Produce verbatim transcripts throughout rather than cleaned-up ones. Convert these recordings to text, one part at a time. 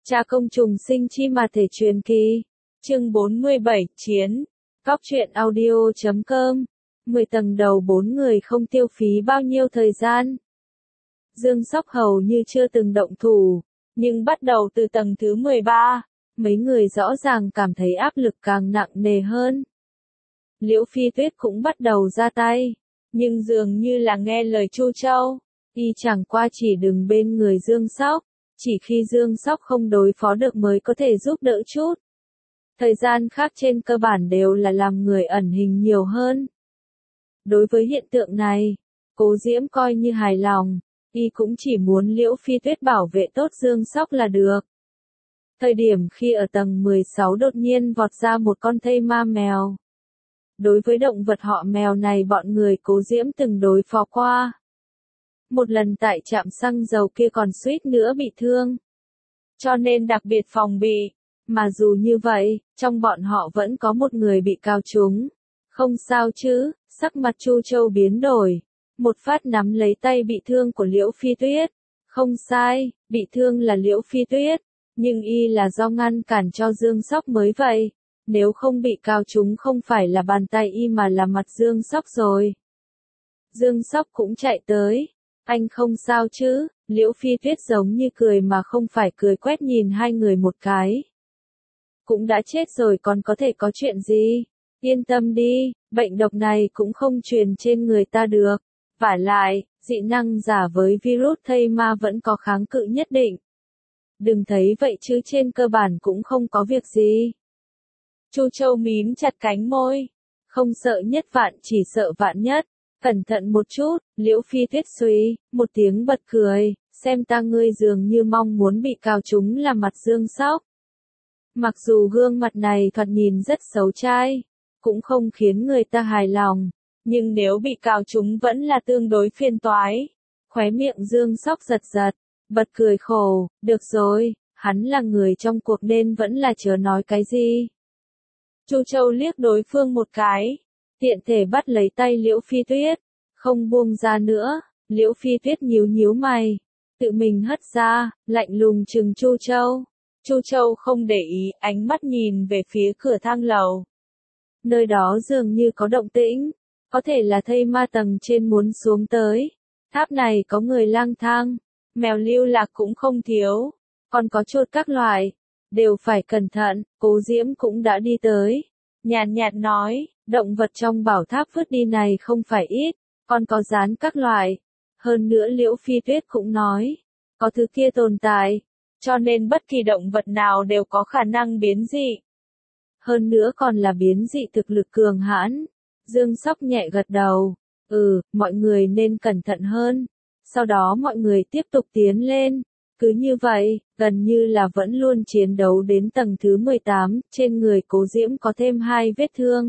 Cha công trùng sinh chi mà thể truyền kỳ. Chương bốn mươi bảy, Chiến. Góc truyện audio chấm com. mười tầng đầu bốn người không tiêu phí bao nhiêu thời gian. Dương Sóc hầu như chưa từng động thủ, nhưng bắt đầu từ tầng thứ mười ba, mấy người rõ ràng cảm thấy áp lực càng nặng nề hơn. Liễu Phi Tuyết cũng bắt đầu ra tay, nhưng dường như là nghe lời Chu Châu, y chẳng qua chỉ đứng bên người Dương Sóc, chỉ khi Dương Sóc không đối phó được mới có thể giúp đỡ chút. Thời gian khác trên cơ bản đều là làm người ẩn hình nhiều hơn. Đối với hiện tượng này, Cố Diễm coi như hài lòng, y cũng chỉ muốn Liễu Phi Tuyết bảo vệ tốt Dương Sóc là được. Thời điểm khi ở tầng mười sáu đột nhiên vọt ra một con thây ma mèo. Đối với động vật họ mèo này bọn người Cố Diễm từng đối phó qua. Một lần tại trạm xăng dầu kia còn suýt nữa bị thương. Cho nên đặc biệt phòng bị. Mà dù như vậy, trong bọn họ vẫn có một người bị cào trúng. Không sao chứ, sắc mặt Chu Châu biến đổi. Một phát nắm lấy tay bị thương của Liễu Phi Tuyết. Không sai, bị thương là Liễu Phi Tuyết. Nhưng y là do ngăn cản cho Dương Sóc mới vậy. Nếu không bị cào trúng không phải là bàn tay y mà là mặt Dương Sóc rồi. Dương Sóc cũng chạy tới. Anh không sao chứ? Liễu Phi Tuyết giống như cười mà không phải cười quét nhìn hai người một cái. Cũng đã chết rồi còn có thể có chuyện gì? Yên tâm đi, bệnh độc này cũng không truyền trên người ta được. Vả lại, dị năng giả với virus thây ma vẫn có kháng cự nhất định. Đừng thấy vậy chứ trên cơ bản cũng không có việc gì. Chu Châu mím chặt cánh môi. Không sợ nhất vạn chỉ sợ vạn nhất. Cẩn thận một chút, Liễu Phi Tuyết suy, một tiếng bật cười, xem ta ngươi dường như mong muốn bị cào trúng là mặt Dương Sóc. Mặc dù gương mặt này thoạt nhìn rất xấu trai, cũng không khiến người ta hài lòng, nhưng nếu bị cào trúng vẫn là tương đối phiền toái. Khóe miệng Dương Sóc giật giật, bật cười khổ, được rồi, hắn là người trong cuộc nên vẫn là chớ nói cái gì. Chu Châu liếc đối phương một cái. Tiện thể bắt lấy tay Liễu Phi Tuyết, không buông ra nữa. Liễu Phi Tuyết nhíu nhíu mày, tự mình hất ra, lạnh lùng trừng Chu Châu. Chu Châu không để ý, ánh mắt nhìn về phía cửa thang lầu. Nơi đó dường như có động tĩnh, có thể là thây ma tầng trên muốn xuống tới. Tháp này có người lang thang, mèo lưu lạc cũng không thiếu, còn có chuột các loại, đều phải cẩn thận. Cố Diễm cũng đã đi tới, nhàn nhạt nói. Động vật trong bảo tháp vứt đi này không phải ít, còn có rán các loại. Hơn nữa Liễu Phi Tuyết cũng nói, có thứ kia tồn tại, cho nên bất kỳ động vật nào đều có khả năng biến dị. Hơn nữa còn là biến dị thực lực cường hãn. Dương Sóc nhẹ gật đầu, ừ, mọi người nên cẩn thận hơn. Sau đó mọi người tiếp tục tiến lên. Cứ như vậy, gần như là vẫn luôn chiến đấu đến tầng thứ mười tám, trên người Cố Diễm có thêm hai vết thương.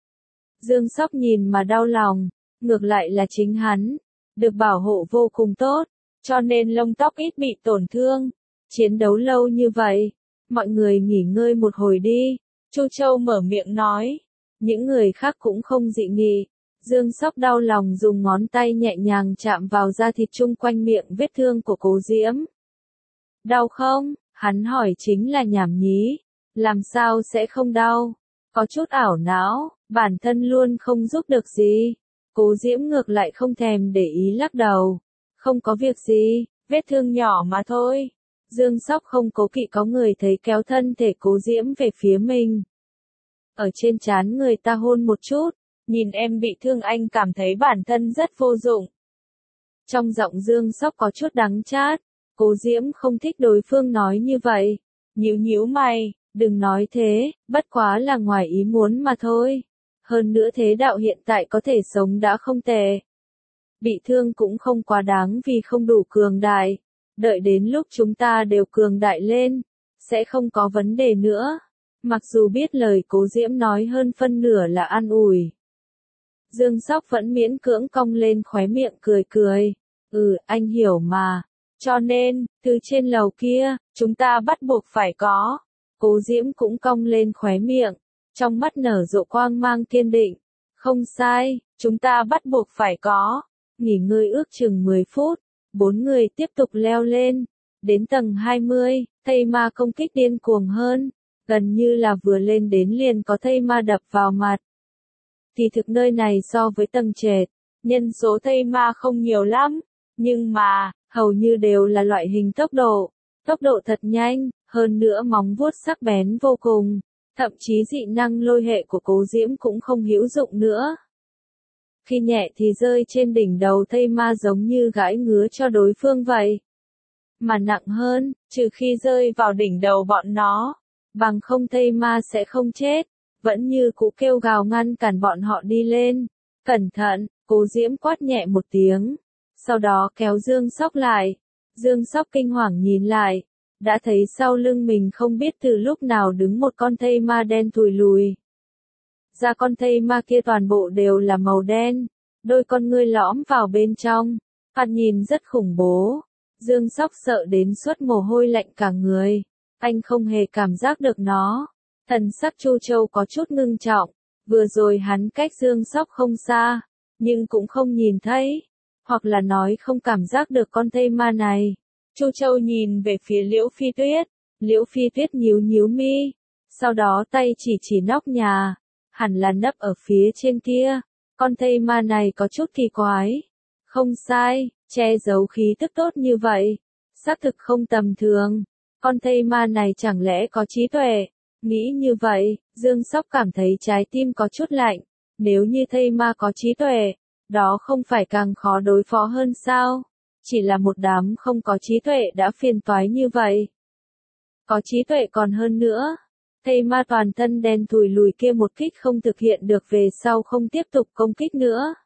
Dương Sóc nhìn mà đau lòng, ngược lại là chính hắn, được bảo hộ vô cùng tốt, cho nên lông tóc ít bị tổn thương. Chiến đấu lâu như vậy, mọi người nghỉ ngơi một hồi đi, Chu Châu mở miệng nói. Những người khác cũng không dị nghị. Dương Sóc đau lòng dùng ngón tay nhẹ nhàng chạm vào da thịt chung quanh miệng vết thương của Cố Diễm. Đau không? Hắn hỏi chính là nhảm nhí. Làm sao sẽ không đau? Có chút ảo não, bản thân luôn không giúp được gì. Cố Diễm ngược lại không thèm để ý lắc đầu. Không có việc gì, vết thương nhỏ mà thôi. Dương Sóc không cố kỵ có người thấy kéo thân thể Cố Diễm về phía mình. Ở trên trán người ta hôn một chút, nhìn em bị thương anh cảm thấy bản thân rất vô dụng. Trong giọng Dương Sóc có chút đắng chát, Cố Diễm không thích đối phương nói như vậy. Nhíu nhíu mày. Đừng nói thế, bất quá là ngoài ý muốn mà thôi. Hơn nữa thế đạo hiện tại có thể sống đã không tệ. Bị thương cũng không quá đáng vì không đủ cường đại. Đợi đến lúc chúng ta đều cường đại lên, sẽ không có vấn đề nữa. Mặc dù biết lời Cố Diễm nói hơn phân nửa là an ủi. Dương Sóc vẫn miễn cưỡng cong lên khóe miệng cười cười. Ừ, anh hiểu mà. Cho nên, từ trên lầu kia, chúng ta bắt buộc phải có. Cố Diễm cũng cong lên khóe miệng, trong mắt nở rộ quang mang kiên định. Không sai, chúng ta bắt buộc phải có. Nghỉ ngơi ước chừng mười phút, bốn người tiếp tục leo lên. Đến tầng hai mươi, thây ma công kích điên cuồng hơn, gần như là vừa lên đến liền có thây ma đập vào mặt. Thì thực nơi này so với tầng trệt, nhân số thây ma không nhiều lắm, nhưng mà, hầu như đều là loại hình tốc độ, tốc độ thật nhanh, hơn nữa móng vuốt sắc bén vô cùng, thậm chí dị năng lôi hệ của Cố Diễm cũng không hữu dụng nữa. Khi nhẹ thì rơi trên đỉnh đầu thây ma giống như gãi ngứa cho đối phương vậy. Mà nặng hơn, trừ khi rơi vào đỉnh đầu bọn nó, bằng không thây ma sẽ không chết, vẫn như cũ kêu gào ngăn cản bọn họ đi lên. Cẩn thận, Cố Diễm quát nhẹ một tiếng, sau đó kéo Dương Sóc lại. Dương Sóc kinh hoàng nhìn lại, đã thấy sau lưng mình không biết từ lúc nào đứng một con thây ma đen thùi lùi. Da con thây ma kia toàn bộ đều là màu đen, đôi con ngươi lõm vào bên trong, thoạt nhìn rất khủng bố. Dương Sóc sợ đến suốt mồ hôi lạnh cả người, anh không hề cảm giác được nó. Thần sắc Chu Châu có chút ngưng trọng, vừa rồi hắn cách Dương Sóc không xa, nhưng cũng không nhìn thấy, hoặc là nói không cảm giác được con thây ma này. Chu Châu nhìn về phía Liễu Phi Tuyết, Liễu Phi Tuyết nhíu nhíu mi, sau đó tay chỉ chỉ nóc nhà, hẳn là nấp ở phía trên kia, con thây ma này có chút kỳ quái. Không sai, che giấu khí tức tốt như vậy, xác thực không tầm thường, con thây ma này chẳng lẽ có trí tuệ. Nghĩ như vậy, Dương Sóc cảm thấy trái tim có chút lạnh, nếu như thây ma có trí tuệ, đó không phải càng khó đối phó hơn sao? Chỉ là một đám không có trí tuệ đã phiền toái như vậy. Có trí tuệ còn hơn nữa. Thây ma toàn thân đen thùi lùi kia một kích không thực hiện được về sau không tiếp tục công kích nữa.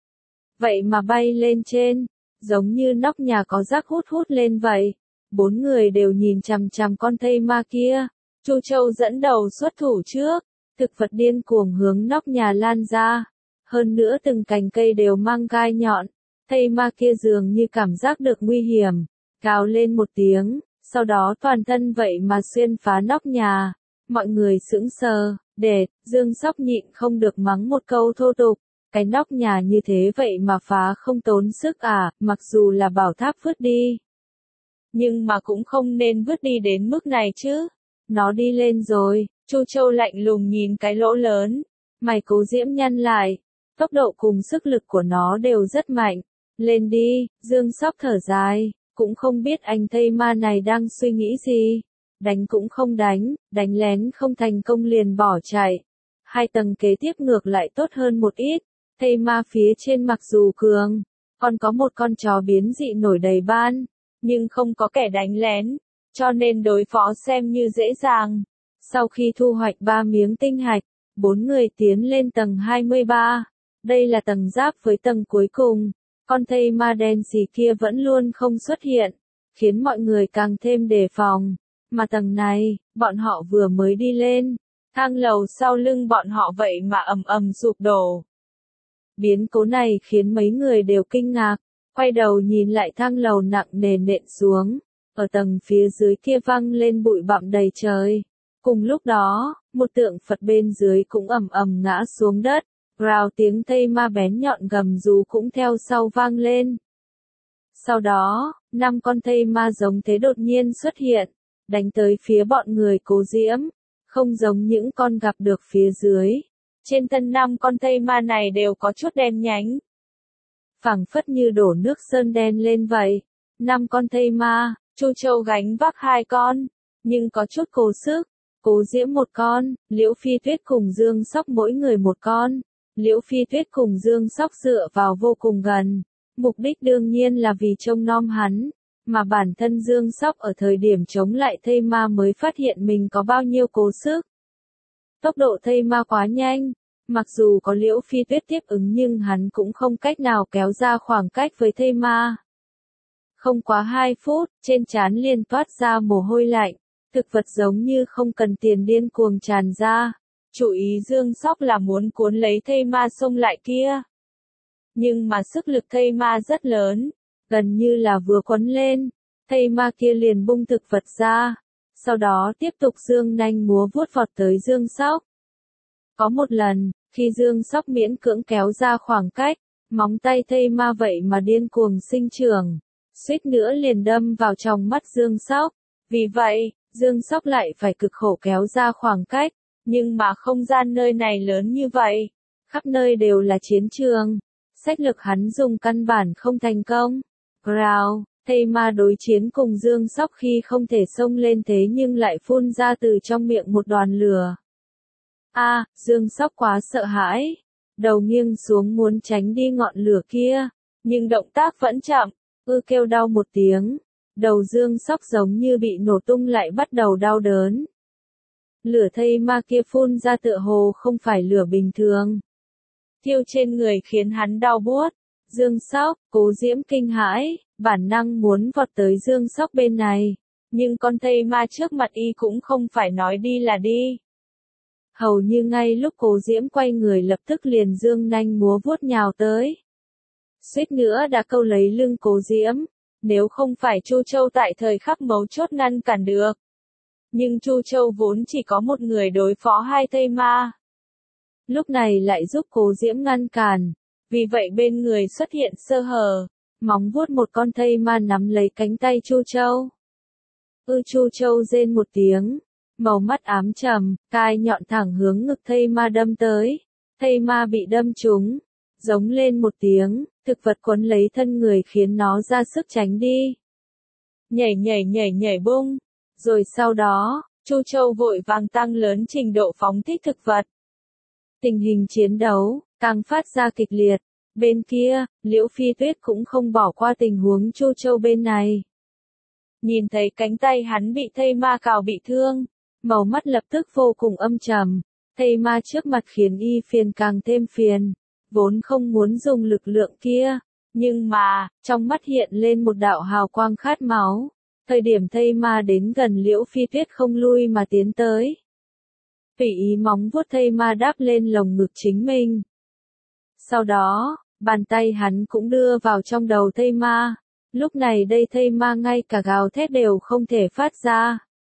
Vậy mà bay lên trên, giống như nóc nhà có rác hút hút lên vậy. Bốn người đều nhìn chằm chằm con thây ma kia. Chu Châu dẫn đầu xuất thủ trước, thực vật điên cuồng hướng nóc nhà lan ra. Hơn nữa từng cành cây đều mang gai nhọn. Thây ma kia dường như cảm giác được nguy hiểm, gào lên một tiếng, sau đó toàn thân vậy mà xuyên phá nóc nhà. Mọi người sững sờ, đệt, Dương Sóc nhịn không được mắng một câu thô tục. Cái nóc nhà như thế vậy mà phá không tốn sức à, mặc dù là bảo tháp vứt đi. Nhưng mà cũng không nên vứt đi đến mức này chứ. Nó đi lên rồi, Chu Châu lạnh lùng nhìn cái lỗ lớn. Mày Cố Diễm nhăn lại, tốc độ cùng sức lực của nó đều rất mạnh. Lên đi, Dương Sóc thở dài, cũng không biết anh thây ma này đang suy nghĩ gì. Đánh cũng không đánh, đánh lén không thành công liền bỏ chạy. Hai tầng kế tiếp ngược lại tốt hơn một ít. Thây ma phía trên mặc dù cường, còn có một con chó biến dị nổi đầy ban, nhưng không có kẻ đánh lén, cho nên đối phó xem như dễ dàng. Sau khi thu hoạch ba miếng tinh hạch, bốn người tiến lên tầng hai mươi ba. Đây là tầng giáp với tầng cuối cùng. Con thây ma đen xì kia vẫn luôn không xuất hiện, khiến mọi người càng thêm đề phòng. Mà tầng này, bọn họ vừa mới đi lên, thang lầu sau lưng bọn họ vậy mà ầm ầm sụp đổ. Biến cố này khiến mấy người đều kinh ngạc, quay đầu nhìn lại thang lầu nặng nề nện xuống, ở tầng phía dưới kia văng lên bụi bặm đầy trời. Cùng lúc đó, một tượng Phật bên dưới cũng ầm ầm ngã xuống đất, rào tiếng thây ma bén nhọn gầm rú cũng theo sau vang lên. Sau đó, năm con thây ma giống thế đột nhiên xuất hiện, đánh tới phía bọn người Cố Diễm, không giống những con gặp được phía dưới. Trên thân năm con thây ma này đều có chút đen nhánh. Phảng phất như đổ nước sơn đen lên vậy. Năm con thây ma, Chu Châu gánh vác hai con, nhưng có chút cố sức. Cố Diễm một con, Liễu Phi Tuyết cùng Dương Sóc mỗi người một con. Liễu Phi Tuyết cùng Dương Sóc dựa vào vô cùng gần. Mục đích đương nhiên là vì trông nom hắn. Mà bản thân Dương Sóc ở thời điểm chống lại thây ma mới phát hiện mình có bao nhiêu cố sức. Tốc độ thây ma quá nhanh, mặc dù có Liễu Phi Tuyết tiếp ứng nhưng hắn cũng không cách nào kéo ra khoảng cách với thây ma. Không quá hai phút, trên trán liền toát ra mồ hôi lạnh, thực vật giống như không cần tiền điên cuồng tràn ra. Chủ ý Dương Sóc là muốn cuốn lấy thây ma xông lại kia. Nhưng mà sức lực thây ma rất lớn, gần như là vừa quấn lên, thây ma kia liền bung thực vật ra, sau đó tiếp tục dương nanh múa vuốt vọt tới Dương Sóc. Có một lần, khi Dương Sóc miễn cưỡng kéo ra khoảng cách, móng tay thây ma vậy mà điên cuồng sinh trưởng, suýt nữa liền đâm vào trong mắt Dương Sóc. Vì vậy, Dương Sóc lại phải cực khổ kéo ra khoảng cách, nhưng mà không gian nơi này lớn như vậy, khắp nơi đều là chiến trường, sách lược hắn dùng căn bản không thành công. Growl, thây ma đối chiến cùng Dương Sóc khi không thể xông lên thế nhưng lại phun ra từ trong miệng một đoàn lửa. A, à, Dương Sóc quá sợ hãi, đầu nghiêng xuống muốn tránh đi ngọn lửa kia, nhưng động tác vẫn chậm, ư kêu đau một tiếng, đầu Dương Sóc giống như bị nổ tung lại bắt đầu đau đớn. Lửa thây ma kia phun ra tựa hồ không phải lửa bình thường. Thiêu trên người khiến hắn đau buốt. Dương Sóc, Cố Diễm kinh hãi, bản năng muốn vọt tới Dương Sóc bên này, nhưng con thây ma trước mặt y cũng không phải nói đi là đi. Hầu như ngay lúc Cố Diễm quay người lập tức liền dương nanh múa vuốt nhào tới. Suýt nữa đã câu lấy lưng Cố Diễm, nếu không phải Chu Châu tại thời khắc mấu chốt ngăn cản được. Nhưng Chu Châu vốn chỉ có một người đối phó hai thây ma. Lúc này lại giúp Cố Diễm ngăn cản, vì vậy bên người xuất hiện sơ hở, móng vuốt một con thây ma nắm lấy cánh tay Chu Châu. Ư Chu Châu rên một tiếng, màu mắt ám trầm, cai nhọn thẳng hướng ngực thây ma đâm tới, thây ma bị đâm trúng, giống lên một tiếng, thực vật quấn lấy thân người khiến nó ra sức tránh đi. Nhảy nhảy nhảy nhảy bung, rồi sau đó, Chu Châu vội vàng tăng lớn trình độ phóng thích thực vật. Tình hình chiến đấu càng phát ra kịch liệt. Bên kia, Liễu Phi Tuyết cũng không bỏ qua tình huống Chu Châu bên này. Nhìn thấy cánh tay hắn bị thây ma cào bị thương, màu mắt lập tức vô cùng âm trầm. Thây ma trước mặt khiến y phiền càng thêm phiền, vốn không muốn dùng lực lượng kia, nhưng mà, trong mắt hiện lên một đạo hào quang khát máu. Thời điểm thây ma đến gần Liễu Phi Tuyết không lui mà tiến tới. Phỉ ý móng vuốt thây ma đáp lên lồng ngực chính mình. Sau đó, bàn tay hắn cũng đưa vào trong đầu thây ma. Lúc này đây thây ma ngay cả gào thét đều không thể phát ra.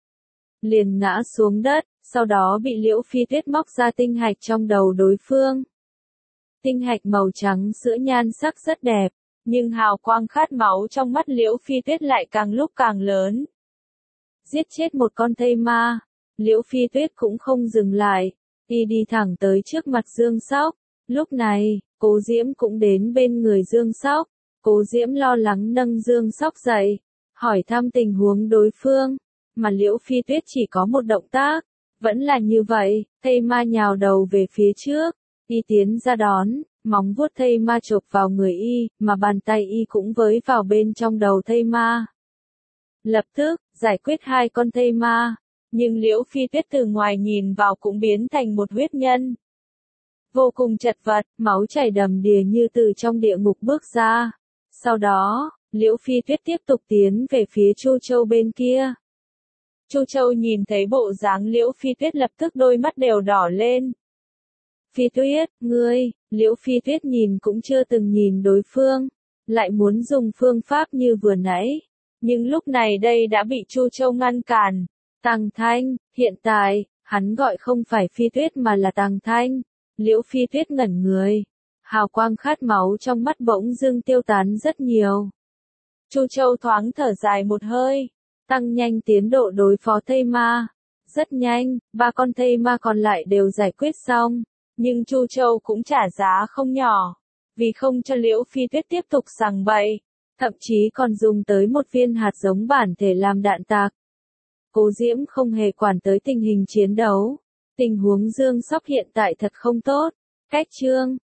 Liền ngã xuống đất, sau đó bị Liễu Phi Tuyết móc ra tinh hạch trong đầu đối phương. Tinh hạch màu trắng sữa nhan sắc rất đẹp, nhưng hào quang khát máu trong mắt Liễu Phi Tuyết lại càng lúc càng lớn. Giết chết một con thây ma, Liễu Phi Tuyết cũng không dừng lại, y đi thẳng tới trước mặt Dương Sóc. Lúc này, Cố Diễm cũng đến bên người Dương Sóc. Cố Diễm lo lắng nâng Dương Sóc dậy, hỏi thăm tình huống đối phương, mà Liễu Phi Tuyết chỉ có một động tác, vẫn là như vậy, thây ma nhào đầu về phía trước, y tiến ra đón, móng vuốt thây ma chộp vào người y, mà bàn tay y cũng với vào bên trong đầu thây ma. Lập tức, giải quyết hai con thây ma, nhưng Liễu Phi Tuyết từ ngoài nhìn vào cũng biến thành một huyết nhân. Vô cùng chật vật, máu chảy đầm đìa như từ trong địa ngục bước ra. Sau đó, Liễu Phi Tuyết tiếp tục tiến về phía Chu Châu bên kia. Chu Châu nhìn thấy bộ dáng Liễu Phi Tuyết lập tức đôi mắt đều đỏ lên. Phi Tuyết, ngươi, Liễu Phi Tuyết nhìn cũng chưa từng nhìn đối phương, lại muốn dùng phương pháp như vừa nãy. Nhưng lúc này đây đã bị Chu Châu ngăn cản. Tàng Thanh, hiện tại, hắn gọi không phải Phi Tuyết mà là Tàng Thanh. Liễu Phi Tuyết ngẩn người. Hào quang khát máu trong mắt bỗng dưng tiêu tán rất nhiều. Chu Châu thoáng thở dài một hơi, tăng nhanh tiến độ đối phó thây ma. Rất nhanh, ba con thây ma còn lại đều giải quyết xong, nhưng Chu Châu cũng trả giá không nhỏ, vì không cho Liễu Phi Tuyết tiếp tục sằng bậy, thậm chí còn dùng tới một viên hạt giống bản thể làm đạn tạc. Cố Diễm không hề quản tới tình hình chiến đấu. Tình huống Dương Sóc hiện tại thật không tốt. Cách chương